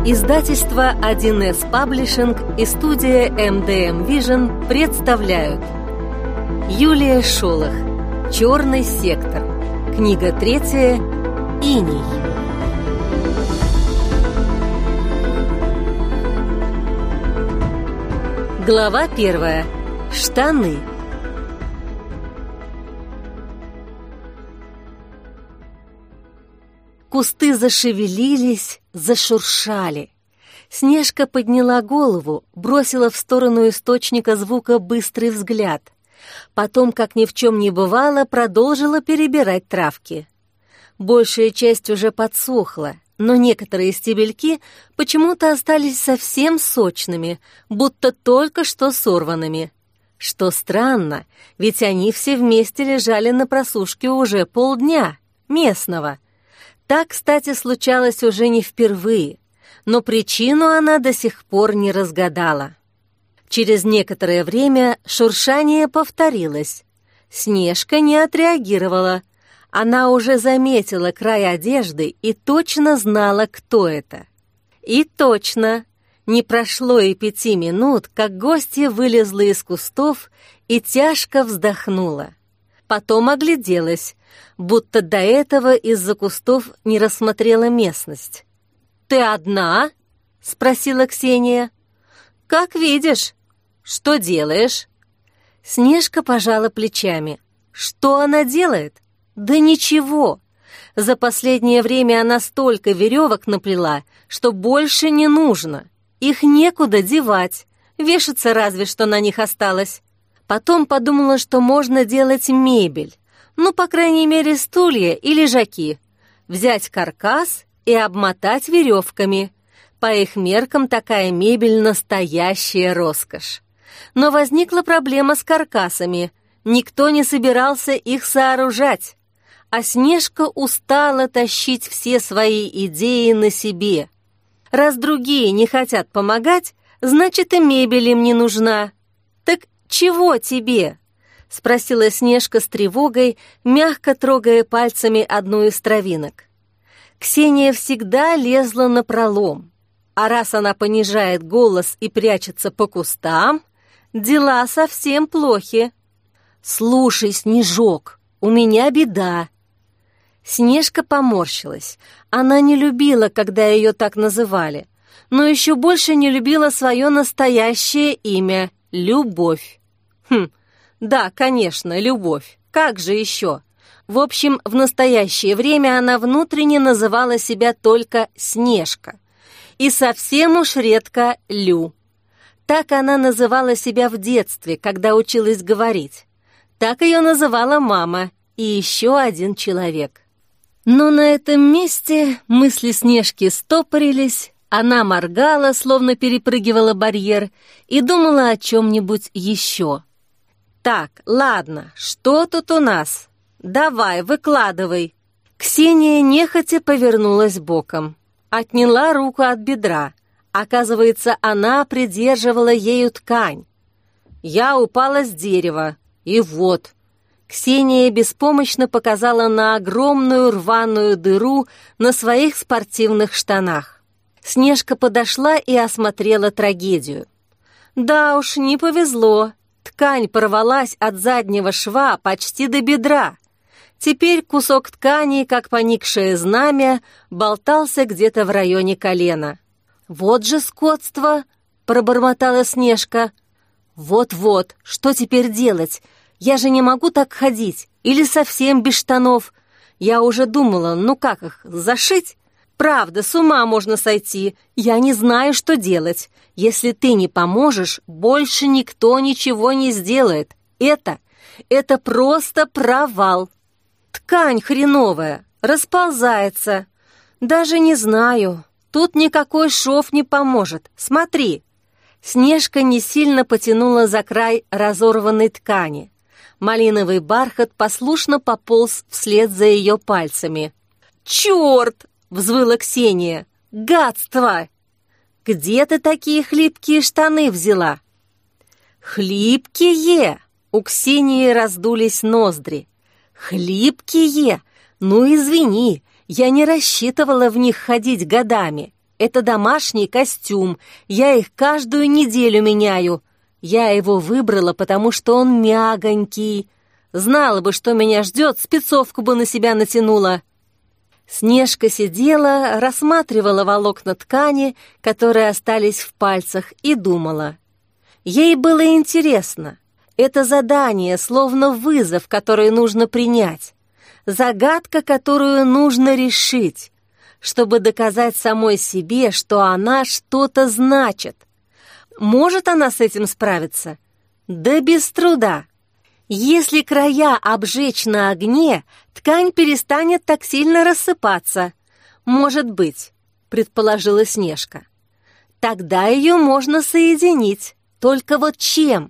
Издательство 1С Паблишинг и студия MDM Vision представляют Юлия Шолох. Черный сектор. Книга 3. Иней. Глава 1. Штаны. Кусты зашевелились, зашуршали. Снежка подняла голову, бросила в сторону источника звука быстрый взгляд. Потом, как ни в чем не бывало, продолжила перебирать травки. Большая часть уже подсохла, но некоторые стебельки почему-то остались совсем сочными, будто только что сорванными. Что странно, ведь они все вместе лежали на просушке уже полдня, местного. Так, кстати, случалось уже не впервые, но причину она до сих пор не разгадала. Через некоторое время шуршание повторилось. Снежка не отреагировала. Она уже заметила край одежды и точно знала, кто это. И точно, не прошло и 5 минут, как гостья вылезла из кустов и тяжко вздохнула. Потом огляделась, будто до этого из-за кустов не рассмотрела местность. «Ты одна?» — спросила Ксения. «Как видишь. Что делаешь?» Снежка пожала плечами. Что она делает? Да ничего. За последнее время она столько веревок наплела, что больше не нужно. Их некуда девать, вешаться разве что на них осталось. Потом подумала, что можно делать мебель. Ну, по крайней мере, стулья и лежаки. Взять каркас и обмотать веревками. По их меркам такая мебель — настоящая роскошь. Но возникла проблема с каркасами. Никто не собирался их сооружать. А Снежка устала тащить все свои идеи на себе. Раз другие не хотят помогать, значит, и мебель им не нужна. Так чего тебе? — спросила Снежка с тревогой, мягко трогая пальцами одну из травинок. Ксения всегда лезла напролом, а раз она понижает голос и прячется по кустам, дела совсем плохи. «Слушай, Снежок, у меня беда». Снежка поморщилась. Она не любила, когда ее так называли, но еще больше не любила свое настоящее имя — Любовь. Да, конечно, Любовь. Как же еще? В общем, в настоящее время она внутренне называла себя только Снежка. И совсем уж редко Лю. Так она называла себя в детстве, когда училась говорить. Так ее называла мама и еще один человек. Но на этом месте мысли Снежки стопорились, она моргала, словно перепрыгивала барьер, и думала о чем-нибудь еще. «Так, ладно, что тут у нас? Давай, выкладывай». Ксения нехотя повернулась боком, отняла руку от бедра. Оказывается, она придерживала ею ткань. «Я упала с дерева, и вот». Ксения беспомощно показала на огромную рваную дыру на своих спортивных штанах. Снежка подошла и осмотрела трагедию. Да уж, не повезло. Ткань порвалась от заднего шва почти до бедра. Теперь кусок ткани, как поникшее знамя, болтался где-то в районе колена. «Вот же скотство!» — пробормотала Снежка. «Вот-вот, что теперь делать? Я же не могу так ходить, или совсем без штанов. Я уже думала, ну как их, зашить? Правда, с ума можно сойти. Я не знаю, что делать. Если ты не поможешь, больше никто ничего не сделает. Это просто провал. Ткань хреновая, расползается. Даже не знаю. Тут никакой шов не поможет. Смотри». Снежка не сильно потянула за край разорванной ткани. Малиновый бархат послушно пополз вслед за ее пальцами. «Черт!» — взвыла Ксения. «Гадство! Где ты такие хлипкие штаны взяла?» «Хлипкие!» — у Ксении раздулись ноздри. «Хлипкие! Ну, извини, я не рассчитывала в них ходить годами. Это домашний костюм, я их каждую неделю меняю. Я его выбрала, потому что он мягонький. Знала бы, что меня ждет, спецовку бы на себя натянула». Снежка сидела, рассматривала волокна ткани, которые остались в пальцах, и думала. Ей было интересно. Это задание, словно вызов, который нужно принять. Загадка, которую нужно решить, чтобы доказать самой себе, что она что-то значит. Может она с этим справиться? Да без труда. Если края обжечь на огне, ткань перестанет так сильно рассыпаться. Может быть, предположила Снежка. Тогда ее можно соединить. Только вот чем?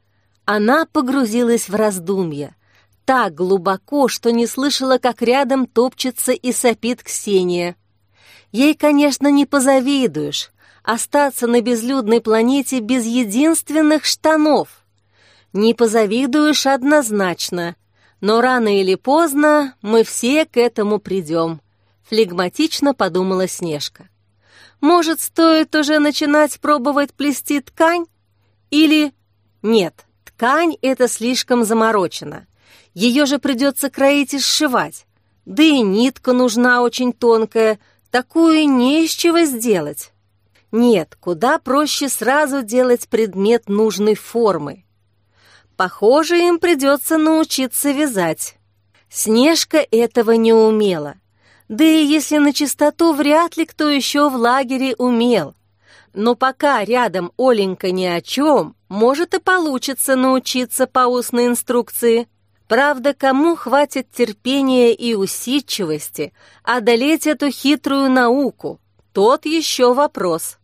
Она погрузилась в раздумья. Так глубоко, что не слышала, как рядом топчется и сопит Ксения. Ей, конечно, не позавидуешь. Остаться на безлюдной планете без единственных штанов. Не позавидуешь однозначно, но рано или поздно мы все к этому придем, флегматично подумала Снежка. Может, стоит уже начинать пробовать плести ткань? Или... Нет, ткань — это слишком заморочено. Ее же придется кроить и сшивать. Да и нитка нужна очень тонкая, такую не из чего сделать. Нет, куда проще сразу делать предмет нужной формы. Похоже, им придется научиться вязать. Снежка этого не умела. Да и если на чистоту, вряд ли кто еще в лагере умел. Но пока рядом Оленька ни о чем, может и получится научиться по устной инструкции. Правда, кому хватит терпения и усидчивости одолеть эту хитрую науку? Тот еще вопрос.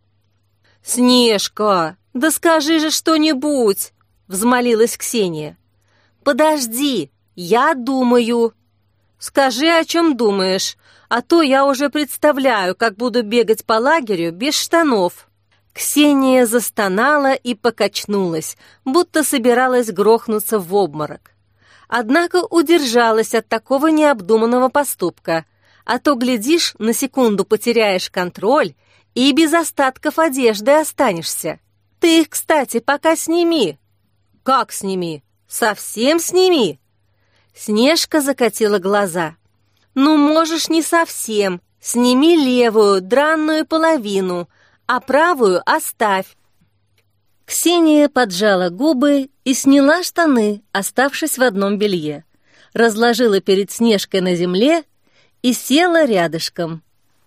«Снежка, да скажи же что-нибудь!» — взмолилась Ксения. «Подожди, я думаю». «Скажи, о чем думаешь, а то я уже представляю, как буду бегать по лагерю без штанов». Ксения застонала и покачнулась, будто собиралась грохнуться в обморок. Однако удержалась от такого необдуманного поступка, а то, глядишь, на секунду потеряешь контроль и без остатков одежды останешься. Ты их, кстати, пока сними. «Как сними? Совсем сними?» Снежка закатила глаза. «Ну, можешь не совсем. Сними левую, дранную половину, а правую оставь». Ксения поджала губы и сняла штаны, оставшись в одном белье. Разложила перед Снежкой на земле и села рядышком.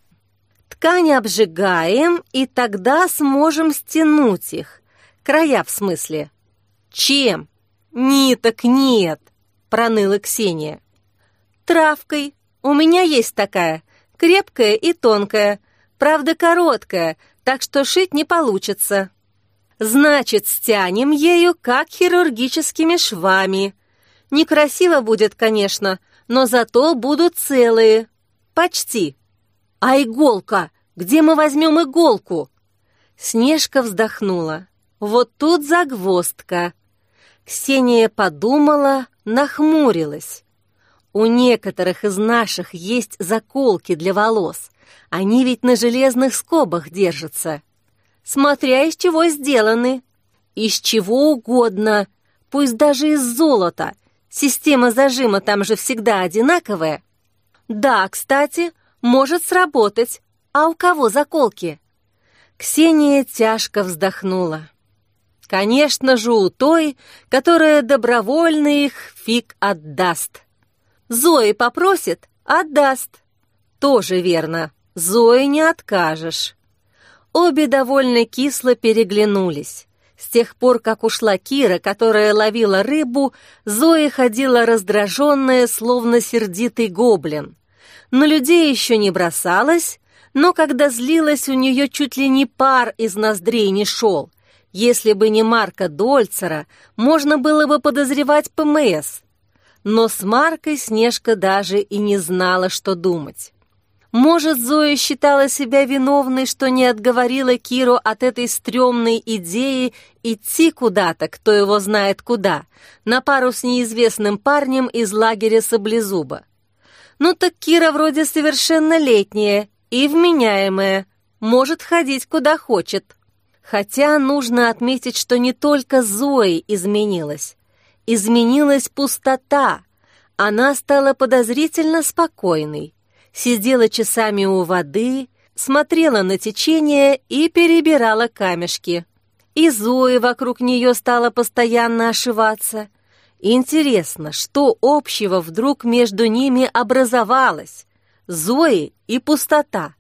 «Ткань обжигаем, и тогда сможем стянуть их. Края, в смысле». «Чем?» «Ниток нет», — проныла Ксения. «Травкой. У меня есть такая, крепкая и тонкая, правда короткая, так что шить не получится». «Значит, стянем ею, как хирургическими швами. Некрасиво будет, конечно, но зато будут целые. Почти». «А иголка? Где мы возьмем иголку?» Снежка вздохнула. «Вот тут загвоздка». Ксения подумала, нахмурилась. У некоторых из наших есть заколки для волос. Они ведь на железных скобах держатся. Смотря из чего сделаны. Из чего угодно, пусть даже из золота. Система зажима там же всегда одинаковая. Да, кстати, может сработать. А у кого заколки? Ксения тяжко вздохнула. Конечно же, у той, которая добровольно их фиг отдаст. Зои попросит — отдаст. Тоже верно, Зое не откажешь. Обе довольно кисло переглянулись. С тех пор, как ушла Кира, которая ловила рыбу, Зоя ходила раздраженная, словно сердитый гоблин. На людей еще не бросалась, но когда злилась, у нее чуть ли не пар из ноздрей не шел. Если бы не Марка Дольцера, можно было бы подозревать ПМС. Но с Маркой Снежка даже и не знала, что думать. Может, Зоя считала себя виновной, что не отговорила Киру от этой стрёмной идеи идти куда-то, кто его знает куда, на пару с неизвестным парнем из лагеря Саблезуба. Ну так Кира вроде совершеннолетняя и вменяемая, может ходить куда хочет. Хотя нужно отметить, что не только Зои изменилась. Изменилась пустота. Она стала подозрительно спокойной. Сидела часами у воды, смотрела на течение и перебирала камешки. И Зоя вокруг нее стала постоянно ошиваться. Интересно, что общего вдруг между ними образовалось? Зои и пустота.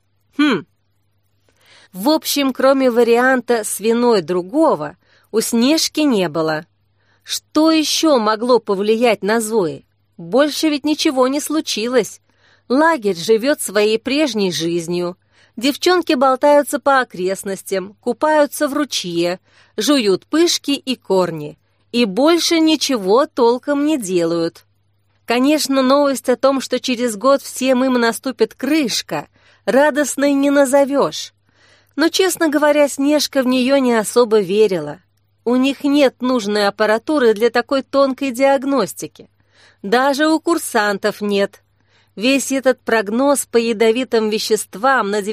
В общем, кроме варианта с виной другого, у Снежки не было. Что еще могло повлиять на Зои? Больше ведь ничего не случилось. Лагерь живет своей прежней жизнью. Девчонки болтаются по окрестностям, купаются в ручье, жуют пышки и корни. И больше ничего толком не делают. Конечно, новость о том, что через год всем им наступит крышка, радостной не назовешь. Но, честно говоря, Снежка в нее не особо верила. У них нет нужной аппаратуры для такой тонкой диагностики. Даже у курсантов нет. Весь этот прогноз по ядовитым веществам на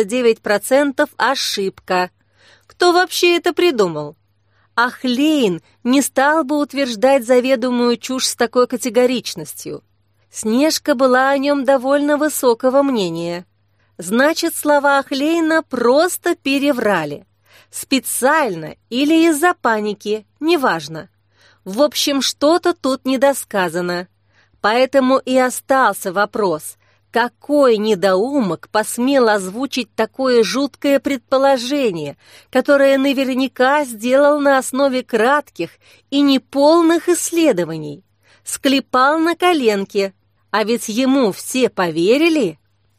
99% ошибка. Кто вообще это придумал? А Хлейн не стал бы утверждать заведомую чушь с такой категоричностью. Снежка была о нем довольно высокого мнения. Значит, слова Хлейна просто переврали. Специально или из-за паники, неважно. В общем, что-то тут недосказано. Поэтому и остался вопрос, какой недоумок посмел озвучить такое жуткое предположение, которое наверняка сделал на основе кратких и неполных исследований. Склепал на коленке, а ведь ему все поверили.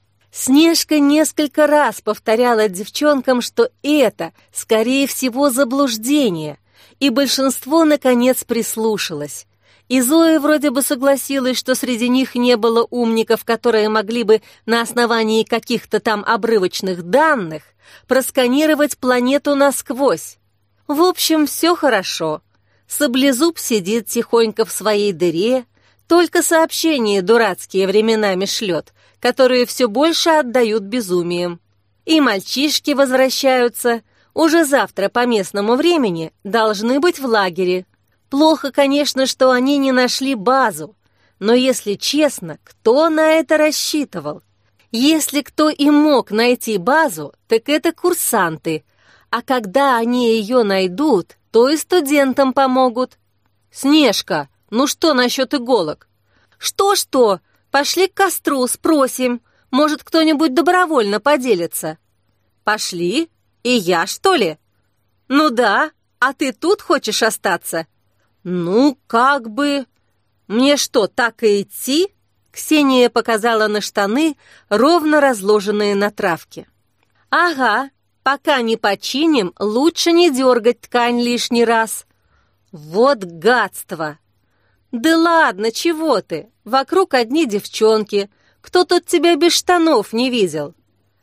Снежка несколько раз повторяла девчонкам, что это, скорее всего, заблуждение, и большинство, наконец, прислушалось. И Зоя вроде бы согласилась, что среди них не было умников, которые могли бы на основании каких-то там обрывочных данных просканировать планету насквозь. В общем, все хорошо. Саблезуб сидит тихонько в своей дыре, только сообщения дурацкие временами шлет, которые все больше отдают безумием. И мальчишки возвращаются. Уже завтра по местному времени должны быть в лагере. Плохо, конечно, что они не нашли базу, но, если честно, кто на это рассчитывал? Если кто и мог найти базу, так это курсанты, а когда они ее найдут, то и студентам помогут. «Снежка, ну что насчет иголок?» «Что-что? Пошли к костру, спросим. Может, кто-нибудь добровольно поделится?» «Пошли? И я, что ли?» «Ну да, а ты тут хочешь остаться?» «Ну, как бы... Мне что, так и идти?» Ксения показала на штаны, ровно разложенные на травке. «Ага, пока не починим, лучше не дергать ткань лишний раз». «Вот гадство!» «Да ладно, чего ты? Вокруг одни девчонки. Кто тут тебя без штанов не видел?»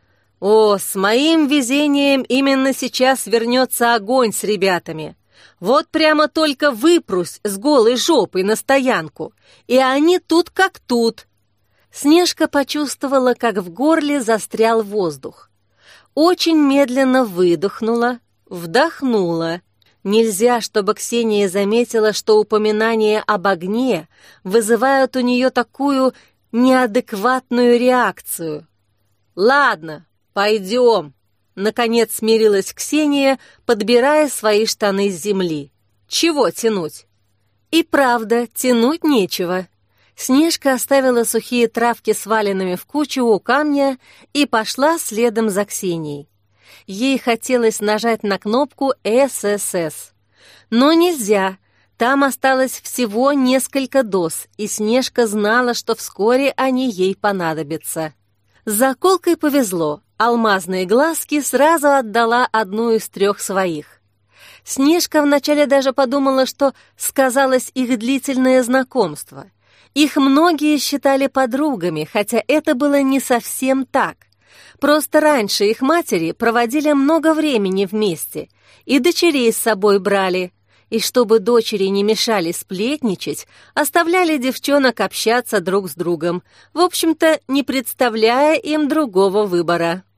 «О, с моим везением именно сейчас вернется огонь с ребятами. Вот прямо только выпрусь с голой жопой на стоянку, и они тут как тут». Снежка почувствовала, как в горле застрял воздух. Очень медленно выдохнула, вдохнула. Нельзя, чтобы Ксения заметила, что упоминания об огне вызывают у нее такую неадекватную реакцию. «Ладно, пойдем», — наконец смирилась Ксения, подбирая свои штаны с земли. «Чего тянуть?» И правда, тянуть нечего. Снежка оставила сухие травки сваленными в кучу у камня и пошла следом за Ксенией. Ей хотелось нажать на кнопку «ССС». Но нельзя, там осталось всего несколько доз, и Снежка знала, что вскоре они ей понадобятся. С заколкой повезло, алмазные глазки сразу отдала одну из 3 своих. Снежка вначале даже подумала, что сказалось их длительное знакомство. Их многие считали подругами, хотя это было не совсем так. Просто раньше их матери проводили много времени вместе, и дочерей с собой брали, и чтобы дочери не мешали сплетничать, оставляли девчонок общаться друг с другом, в общем-то, не представляя им другого выбора.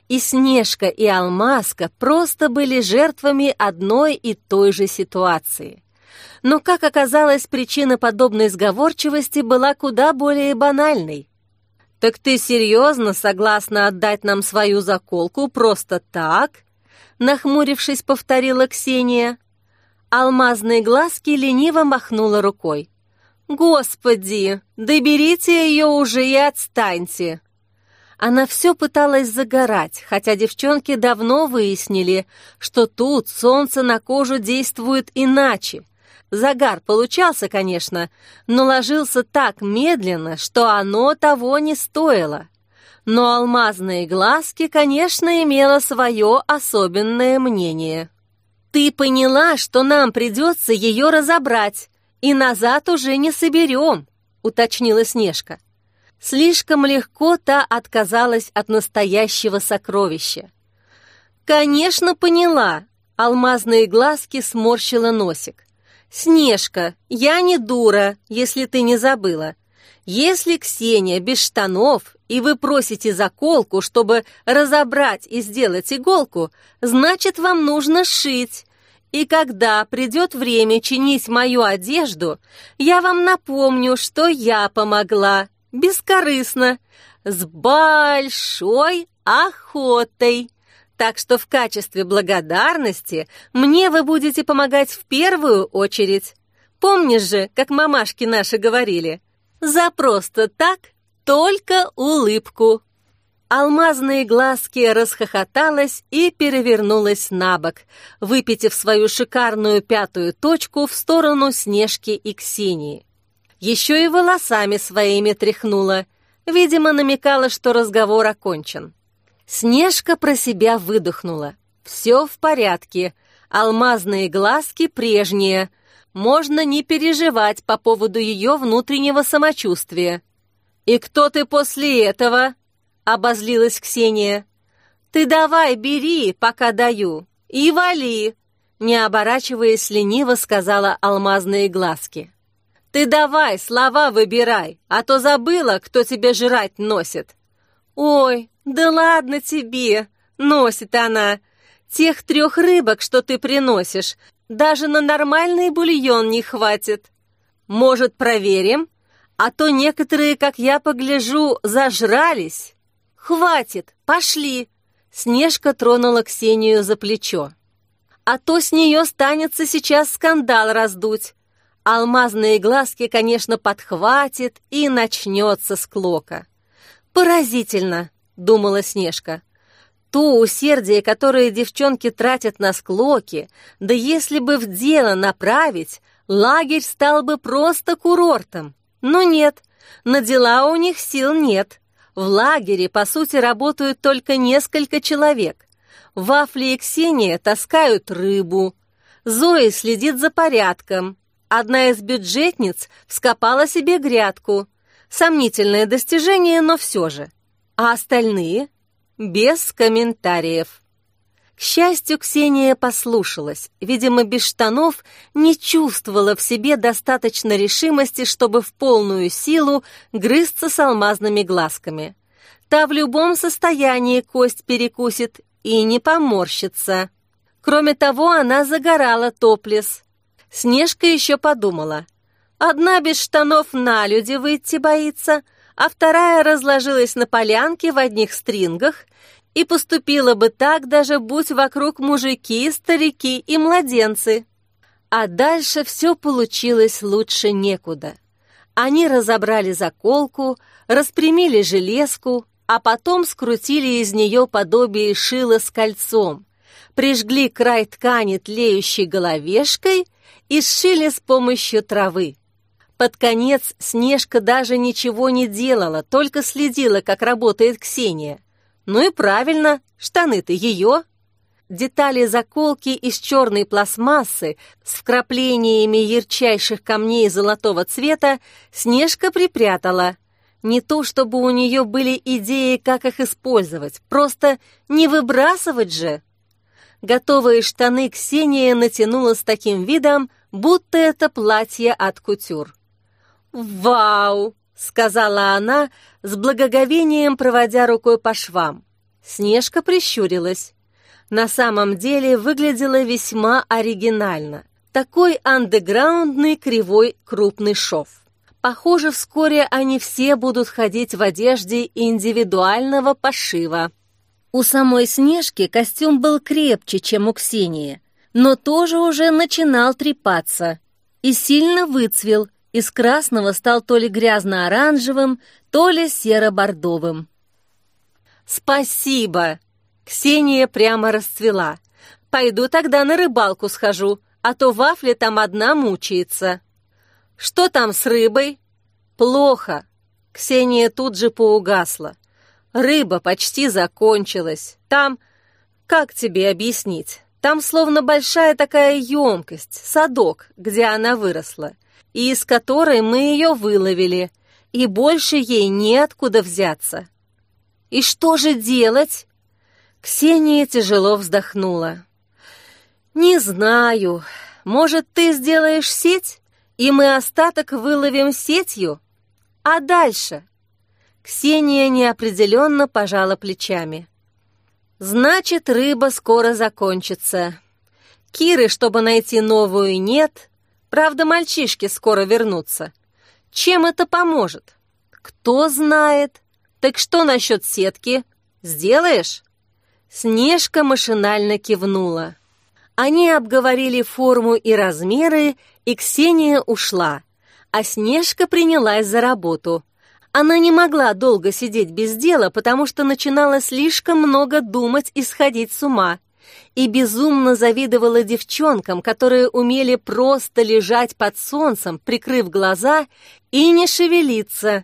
И Снежка, и Алмазка просто были жертвами одной и той же ситуации. Но, как оказалось, причина подобной сговорчивости была куда более банальной. «Так ты серьезно согласна отдать нам свою заколку просто так?» Нахмурившись, повторила Ксения. Алмазные глазки лениво махнула рукой. «Господи, доберите ее уже и отстаньте!» Она все пыталась загорать, хотя девчонки давно выяснили, что тут солнце на кожу действует иначе. Загар получался, конечно, но ложился так медленно, что оно того не стоило. Но алмазные глазки, конечно, имело свое особенное мнение. «Ты поняла, что нам придется ее разобрать, и назад уже не соберем», — уточнила Снежка. Слишком легко та отказалась от настоящего сокровища. «Конечно, поняла», — алмазные глазки сморщила носик. «Снежка, я не дура, если ты не забыла. Если Ксения без штанов, и вы просите заколку, чтобы разобрать и сделать иголку, значит, вам нужно шить. И когда придет время чинить мою одежду, я вам напомню, что я помогла, бескорыстно, с большой охотой. Так что в качестве благодарности мне вы будете помогать в первую очередь. Помнишь же, как мамашки наши говорили, за просто так только улыбку». Алмазные глазки расхохоталась и перевернулась на бок, выпитив свою шикарную пятую точку в сторону Снежки и Ксении. Еще и волосами своими тряхнула, видимо, намекала, что разговор окончен. Снежка про себя выдохнула. Все в порядке, алмазные глазки прежние. Можно не переживать по поводу ее внутреннего самочувствия. «И кто ты после этого?» — обозлилась Ксения. «Ты давай бери, пока даю, и вали!» Не оборачиваясь, лениво сказала алмазные глазки. «Ты давай слова выбирай, а то забыла, кто тебе жрать носит». «Ой, да ладно тебе!» — носит она. «Тех 3 рыбок, что ты приносишь, даже на нормальный бульон не хватит. Может, проверим? А то некоторые, как я погляжу, зажрались». «Хватит, пошли!» Снежка тронула Ксению за плечо. «А то с нее станется сейчас скандал раздуть. Алмазные глазки, конечно, подхватит, и начнется склока». «Поразительно!» — думала Снежка. «То усердие, которое девчонки тратят на склоки, да если бы в дело направить, лагерь стал бы просто курортом. Но нет, на дела у них сил нет. В лагере, по сути, работают только несколько человек. Вафли и Ксения таскают рыбу. Зоя следит за порядком. Одна из бюджетниц вскопала себе грядку. Сомнительное достижение, но все же. А остальные? Без комментариев. К счастью, Ксения послушалась. Видимо, без штанов не чувствовала в себе достаточно решимости, чтобы в полную силу грызться с алмазными глазками. Та в любом состоянии кость перекусит и не поморщится. Кроме того, она загорала топлес. Снежка еще подумала. Одна без штанов на люди выйти боится, а вторая разложилась на полянке в одних стрингах и поступила бы так, даже будь вокруг мужики, старики и младенцы. А дальше все получилось лучше некуда. Они разобрали заколку, распрямили железку, а потом скрутили из нее подобие шила с кольцом, прижгли край ткани тлеющей головешкой и сшили с помощью травы. Под конец Снежка даже ничего не делала, только следила, как работает Ксения. Ну и правильно, штаны-то ее. Детали заколки из черной пластмассы с вкраплениями ярчайших камней золотого цвета Снежка припрятала. Не то чтобы у нее были идеи, как их использовать, просто не выбрасывать же. Готовые штаны Ксения натянула с таким видом, будто это платье от кутюр. «Вау!» — сказала она, с благоговением проводя рукой по швам. Снежка прищурилась. На самом деле выглядело весьма оригинально. Такой андеграундный кривой крупный шов. Похоже, вскоре они все будут ходить в одежде индивидуального пошива. У самой Снежки костюм был крепче, чем у Ксении, но тоже уже начинал трепаться и сильно выцвел, из красного стал то ли грязно-оранжевым, то ли серо-бордовым. «Спасибо!» Ксения прямо расцвела. «Пойду тогда на рыбалку схожу, а то Вафля там одна мучается». «Что там с рыбой?» «Плохо». Ксения тут же поугасла. «Рыба почти закончилась. Там... Как тебе объяснить? Там словно большая такая емкость, садок, где она выросла, и из которой мы ее выловили, и больше ей неоткуда взяться». «И что же делать?» Ксения тяжело вздохнула. «Не знаю. Может, ты сделаешь сеть, и мы остаток выловим сетью? А дальше?» Ксения неопределенно пожала плечами. «Значит, рыба скоро закончится. Киры, чтобы найти новую, нет. Правда, мальчишки скоро вернутся. Чем это поможет? Кто знает. Так что насчет сетки? Сделаешь?» Снежка машинально кивнула. Они обговорили форму и размеры, и Ксения ушла, а Снежка принялась за работу. Она не могла долго сидеть без дела, потому что начинала слишком много думать и сходить с ума, и безумно завидовала девчонкам, которые умели просто лежать под солнцем, прикрыв глаза, и не шевелиться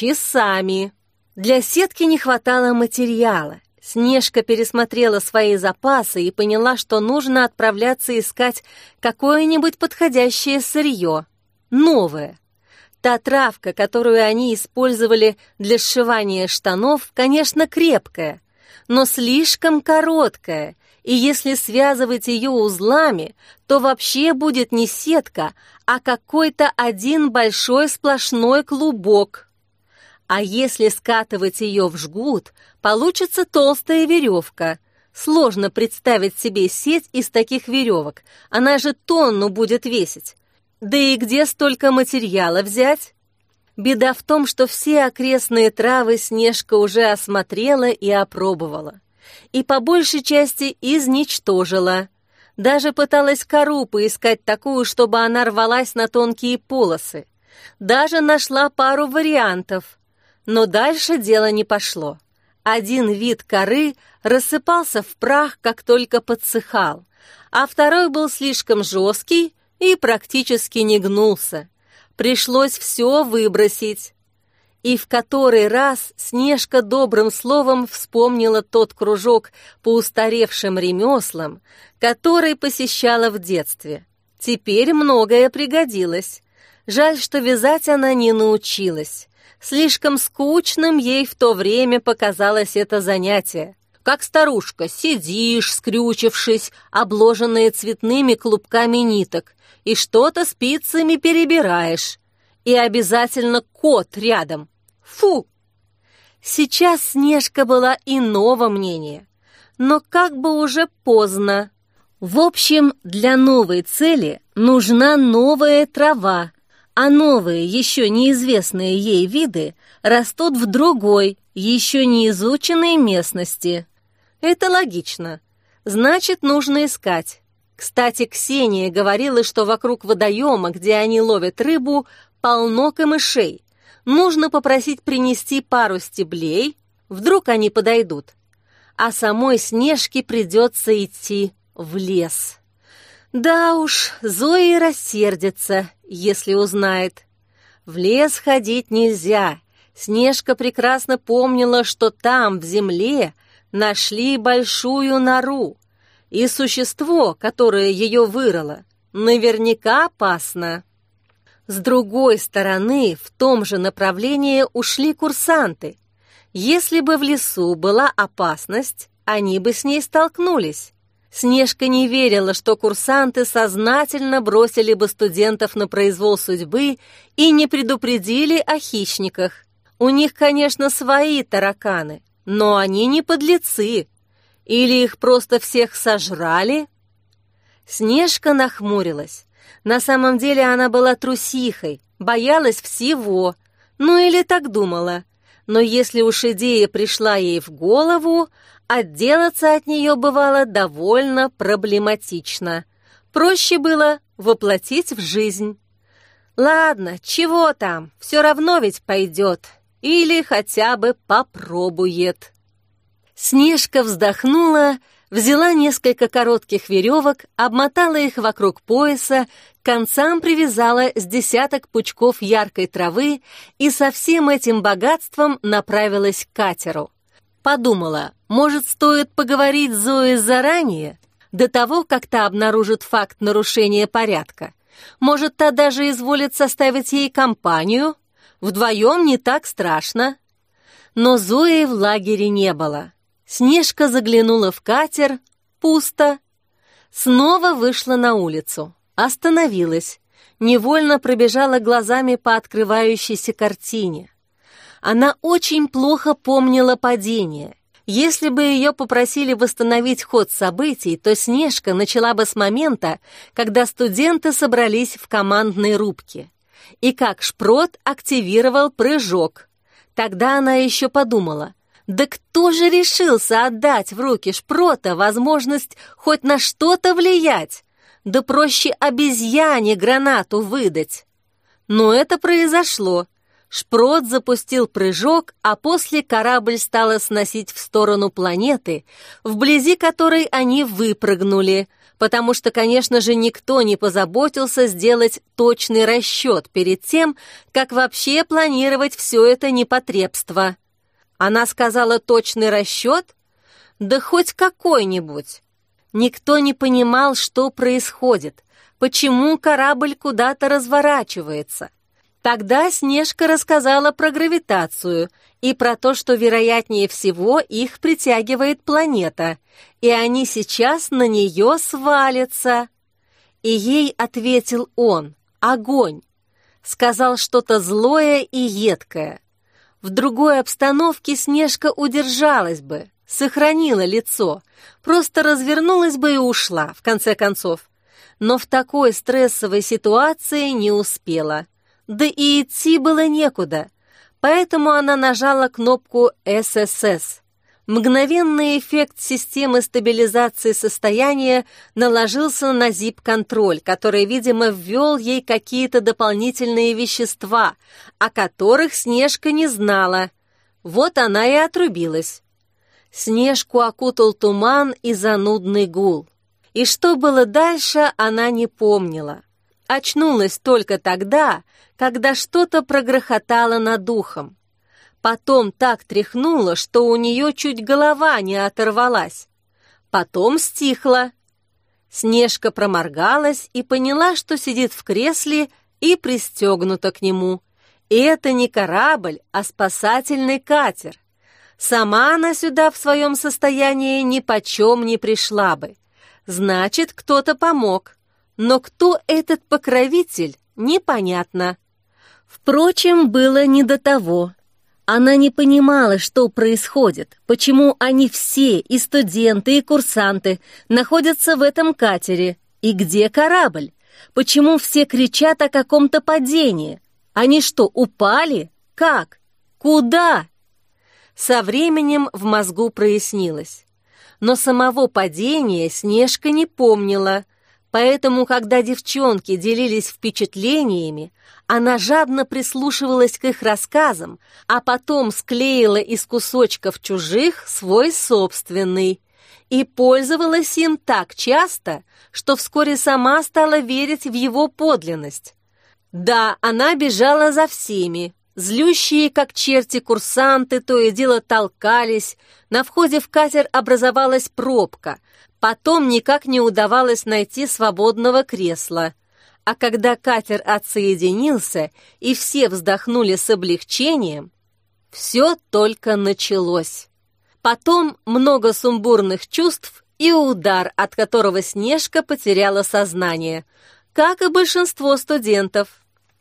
часами. Для сетки не хватало материала. Снежка пересмотрела свои запасы и поняла, что нужно отправляться искать какое-нибудь подходящее сырье, новое. Та травка, которую они использовали для сшивания штанов, конечно, крепкая, но слишком короткая, и если связывать ее узлами, то вообще будет не сетка, а какой-то один большой сплошной клубок. А если скатывать ее в жгут, получится толстая веревка. Сложно представить себе сеть из таких веревок, она же тонну будет весить. Да и где столько материала взять? Беда в том, что все окрестные травы Снежка уже осмотрела и опробовала. И по большей части изничтожила. Даже пыталась кору поискать такую, чтобы она рвалась на тонкие полосы. Даже нашла пару вариантов. Но дальше дело не пошло. Один вид коры рассыпался в прах, как только подсыхал, а второй был слишком жесткий и практически не гнулся. Пришлось все выбросить. И в который раз Снежка добрым словом вспомнила тот кружок по устаревшим ремеслам, который посещала в детстве. Теперь многое пригодилось. Жаль, что вязать она не научилась. Слишком скучным ей в то время показалось это занятие. Как старушка, сидишь, скрючившись, обложенная цветными клубками ниток, и что-то спицами перебираешь. И обязательно кот рядом. Фу! Сейчас Снежка была иного мнения, но как бы уже поздно. В общем, для новой цели нужна новая трава, а новые, еще неизвестные ей виды растут в другой, еще не изученной местности. Это логично. Значит, нужно искать. Кстати, Ксения говорила, что вокруг водоема, где они ловят рыбу, полно камышей. Нужно попросить принести пару стеблей, вдруг они подойдут. А самой Снежке придется идти в лес. Да уж, Зои рассердится, если узнает. В лес ходить нельзя. Снежка прекрасно помнила, что там, в земле, нашли большую нору. И существо, которое ее вырыло, наверняка опасно. С другой стороны, в том же направлении ушли курсанты. Если бы в лесу была опасность, они бы с ней столкнулись. Снежка не верила, что курсанты сознательно бросили бы студентов на произвол судьбы и не предупредили о хищниках. У них, конечно, свои тараканы, Но они не подлецы. Или их просто всех сожрали? Снежка нахмурилась. На самом деле она была трусихой, боялась всего. Ну или так думала. Но если уж идея пришла ей в голову, отделаться от нее бывало довольно проблематично. Проще было воплотить в жизнь. Ладно, чего там, все равно ведь пойдет. Или хотя бы попробует. Снежка вздохнула, взяла несколько коротких веревок, обмотала их вокруг пояса, к концам привязала с десяток пучков яркой травы и со всем этим богатством направилась к катеру. Подумала, может, стоит поговорить с Зоей заранее, до того, как та обнаружит факт нарушения порядка. Может, та даже изволит составить ей компанию? Вдвоем не так страшно. Но Зои в лагере не было. Снежка заглянула в катер. Пусто. Снова вышла на улицу. Остановилась. Невольно пробежала глазами по открывающейся картине. Она очень плохо помнила падение. Если бы ее попросили восстановить ход событий, то Снежка начала бы с момента, когда студенты собрались в командной рубке. И как Шпрот активировал прыжок. Тогда она еще подумала, да кто же решился отдать в руки Шпрота возможность хоть на что-то влиять? Да проще обезьяне гранату выдать. Но это произошло. Шпрот запустил прыжок, а после корабль стало сносить в сторону планеты, вблизи которой они выпрыгнули, потому что, конечно же, никто не позаботился сделать точный расчет перед тем, как вообще планировать все это непотребство. Она сказала точный расчет? Да хоть какой-нибудь. Никто не понимал, что происходит, почему корабль куда-то разворачивается. Тогда Снежка рассказала про гравитацию и про то, что, вероятнее всего, их притягивает планета, и они сейчас на нее свалятся. И ей ответил он, огонь. Сказал что-то злое и едкое. В другой обстановке Снежка удержалась бы, сохранила лицо, просто развернулась бы и ушла, в конце концов. Но в такой стрессовой ситуации не успела. Да и идти было некуда, поэтому она нажала кнопку «ССС». Мгновенный эффект системы стабилизации состояния наложился на ZIP-контроль, который, видимо, ввел ей какие-то дополнительные вещества, о которых Снежка не знала. Вот она и отрубилась. Снежку окутал туман и занудный гул. И что было дальше, она не помнила. Очнулась только тогда, когда что-то прогрохотало над ухом. Потом так тряхнуло, что у нее чуть голова не оторвалась. Потом стихло. Снежка проморгалась и поняла, что сидит в кресле и пристегнута к нему. И это не корабль, а спасательный катер. Сама она сюда в своем состоянии ни почем не пришла бы. Значит, кто-то помог. Но кто этот покровитель, непонятно. Впрочем, было не до того. Она не понимала, что происходит, почему они все, и студенты, и курсанты, находятся в этом катере, и где корабль, почему все кричат о каком-то падении. Они что, упали? Как? Куда? Со временем в мозгу прояснилось. Но самого падения Снежка не помнила, поэтому, когда девчонки делились впечатлениями, она жадно прислушивалась к их рассказам, а потом склеила из кусочков чужих свой собственный и пользовалась им так часто, что вскоре сама стала верить в его подлинность. Да, она бежала за всеми. Злющие, как черти, курсанты то и дело толкались, на входе в катер образовалась пробка, потом никак не удавалось найти свободного кресла. А когда катер отсоединился и все вздохнули с облегчением, все только началось. Потом много сумбурных чувств и удар, от которого Снежка потеряла сознание, как и большинство студентов.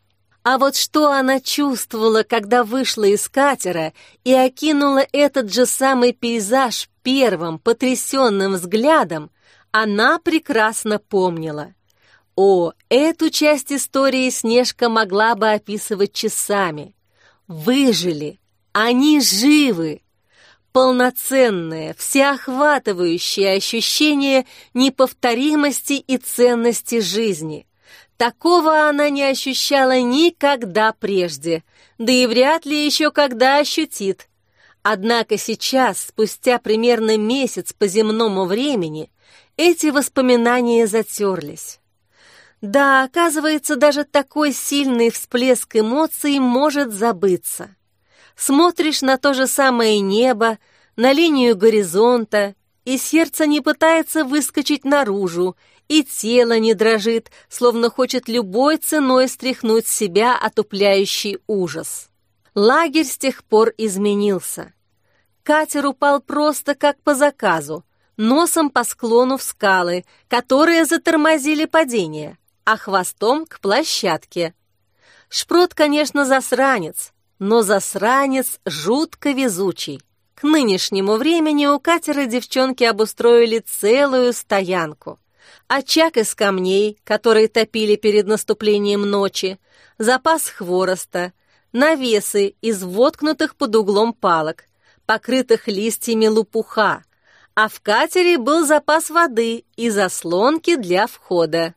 А вот что она чувствовала, когда вышла из катера и окинула этот же самый пейзаж первым потрясенным взглядом, она прекрасно помнила. О, эту часть истории Снежка могла бы описывать часами. Выжили, они живы. Полноценное, всеохватывающее ощущение неповторимости и ценности жизни. Такого она не ощущала никогда прежде, да и вряд ли еще когда ощутит. Однако сейчас, спустя примерно месяц по земному времени, эти воспоминания затерлись. Да, оказывается, даже такой сильный всплеск эмоций может забыться. Смотришь на то же самое небо, на линию горизонта, и сердце не пытается выскочить наружу, и тело не дрожит, словно хочет любой ценой стряхнуть с себя отупляющий ужас. Лагерь с тех пор изменился. Катер упал просто как по заказу, носом по склону в скалы, которые затормозили падение, а хвостом к площадке. Шпрот, конечно, засранец, но засранец жутко везучий. К нынешнему времени у катера девчонки обустроили целую стоянку. Очаг из камней, которые топили перед наступлением ночи, запас хвороста, навесы из воткнутых под углом палок, покрытых листьями лопуха, а в катере был запас воды и заслонки для входа.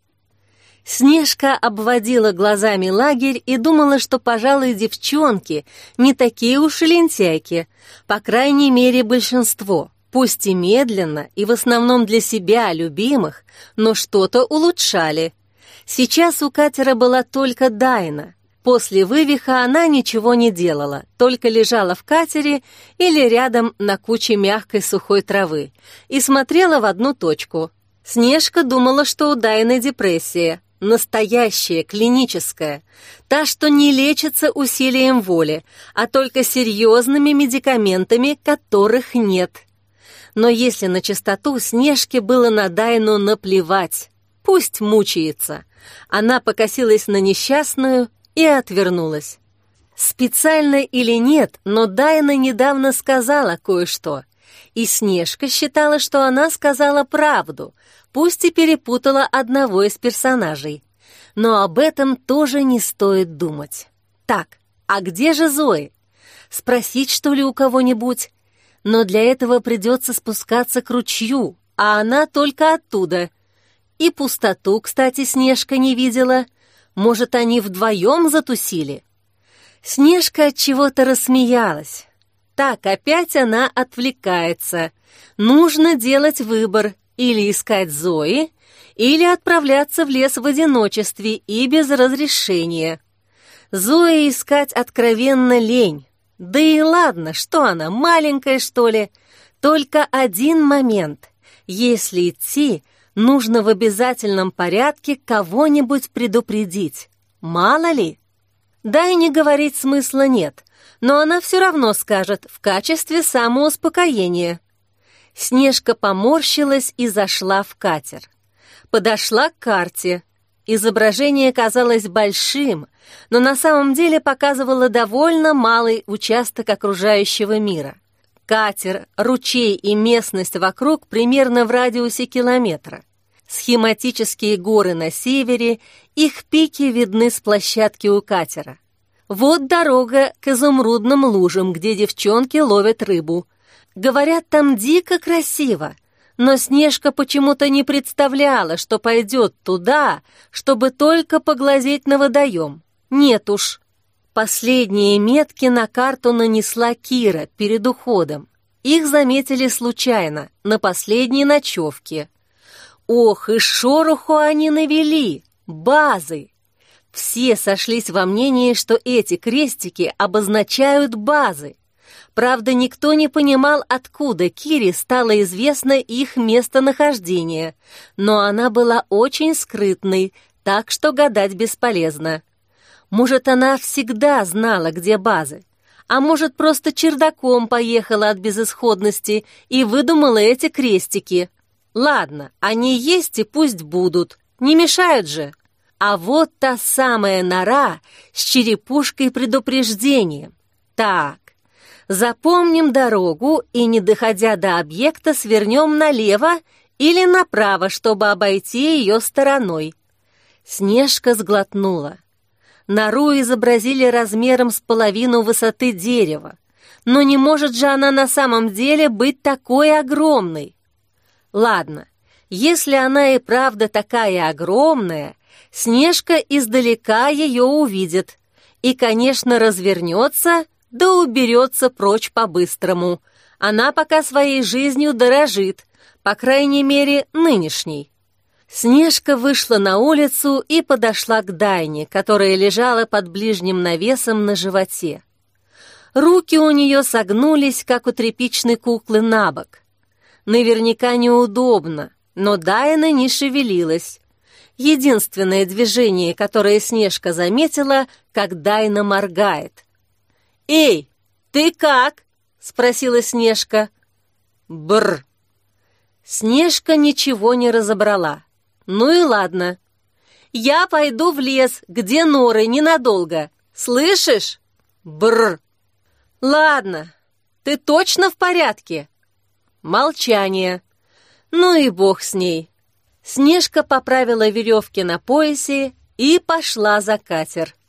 Снежка обводила глазами лагерь и думала, что, пожалуй, девчонки не такие уж и лентяйки, по крайней мере, большинство, пусть и медленно, и в основном для себя, любимых, но что-то улучшали. Сейчас у катера была только Дайна. После вывиха она ничего не делала, только лежала в катере или рядом на куче мягкой сухой травы и смотрела в одну точку. Снежка думала, что у Дайны депрессия. Настоящая, клиническая, та, что не лечится усилием воли, а только серьезными медикаментами, которых нет. Но если на чистоту, Снежке было на Дайну наплевать. Пусть мучается. Она покосилась на несчастную и отвернулась. Специально или нет, но Дайна недавно сказала кое-что. И Снежка считала, что она сказала правду, пусть и перепутала одного из персонажей. Но об этом тоже не стоит думать. Так, а где же Зои? Спросить, что ли, у кого-нибудь? Но для этого придется спускаться к ручью, а она только оттуда. И пустоту, кстати, Снежка не видела. Может, они вдвоем затусили? Снежка от чего-то рассмеялась. Так, опять она отвлекается. Нужно делать выбор: или искать Зои, или отправляться в лес в одиночестве и без разрешения. Зои искать откровенно лень. Да и ладно, что она, маленькая, что ли? Только один момент. Если идти, нужно в обязательном порядке кого-нибудь предупредить. Мало ли. Да и не говорить смысла нет, но она все равно скажет в качестве самоуспокоения. Снежка поморщилась и зашла в катер. Подошла к карте. Изображение казалось большим, но на самом деле показывало довольно малый участок окружающего мира. Катер, ручей и местность вокруг примерно в радиусе километра. Схематические горы на севере, их пики видны с площадки у катера. Вот дорога к изумрудным лужам, где девчонки ловят рыбу. Говорят, там дико красиво, но Снежка почему-то не представляла, что пойдет туда, чтобы только поглазеть на водоем. Нет уж. Последние метки на карту нанесла Кира перед уходом. Их заметили случайно, на последней ночевке. Ох, и шороху они навели! Базы! Все сошлись во мнении, что эти крестики обозначают базы. Правда, никто не понимал, откуда Кире стало известно их местонахождение, но она была очень скрытной, так что гадать бесполезно. Может, она всегда знала, где базы, а может, просто чердаком поехала от безысходности и выдумала эти крестики. Ладно, они есть и пусть будут, не мешают же. А вот та самая нора с черепушкой предупреждения. Так, запомним дорогу и, не доходя до объекта, свернем налево или направо, чтобы обойти ее стороной. Снежка сглотнула. Нору изобразили размером с половину высоты дерева. Но не может же она на самом деле быть такой огромной. Ладно, если она и правда такая огромная, Снежка издалека ее увидит и, конечно, развернется, да уберется прочь по-быстрому. Она пока своей жизнью дорожит, по крайней мере, нынешней. Снежка вышла на улицу и подошла к Дайне, которая лежала под ближним навесом на животе. Руки у нее согнулись, как у тряпичной куклы, на бок. Наверняка неудобно, но Дайна не шевелилась. Единственное движение, которое Снежка заметила, как Дайна моргает. «Эй, ты как?» — спросила Снежка. «Бррр». Снежка ничего не разобрала. Ну и ладно. «Я пойду в лес, где норы, ненадолго. Слышишь? Бррр». «Ладно, ты точно в порядке?» Молчание. Ну и бог с ней. Снежка поправила веревки на поясе и пошла за катер.